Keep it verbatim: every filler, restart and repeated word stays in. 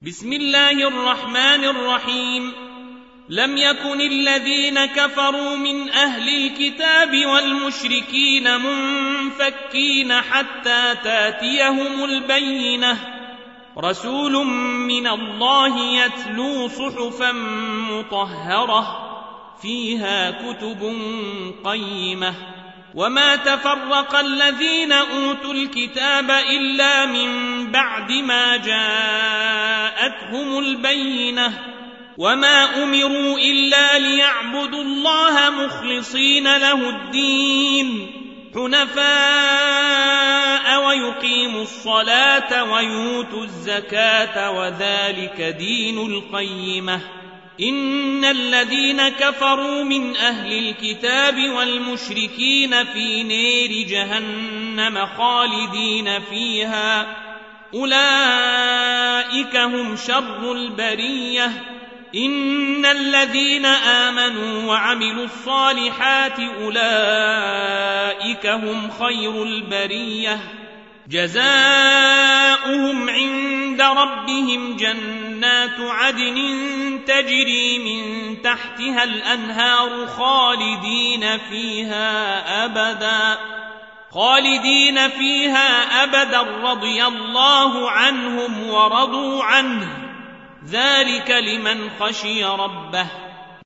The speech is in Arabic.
بسم الله الرحمن الرحيم. لم يكن الذين كفروا من أهل الكتاب والمشركين منفكين حتى تاتيهم البينة، رسول من الله يتلو صحفا مطهرة فيها كتب قيمة. وما تفرق الذين أوتوا الكتاب إلا من بعد ما جاءتهم البينة، وما أمروا إلا ليعبدوا الله مخلصين له الدين حنفاء ويقيموا الصلاة ويؤتوا الزكاة وذلك دين القيمة. إن الذين كفروا من أهل الكتاب والمشركين في نار جهنم خالدين فيها، أولئك هم شر البرية. إن الذين آمنوا وعملوا الصالحات أولئك هم خير البرية، جزاؤهم عند ربهم جنات عدن تجري من تحتها الأنهار خالدين فيها أبدا خالدين فيها أبدا رضي الله عنهم ورضوا عنه، ذلك لمن خشي ربه.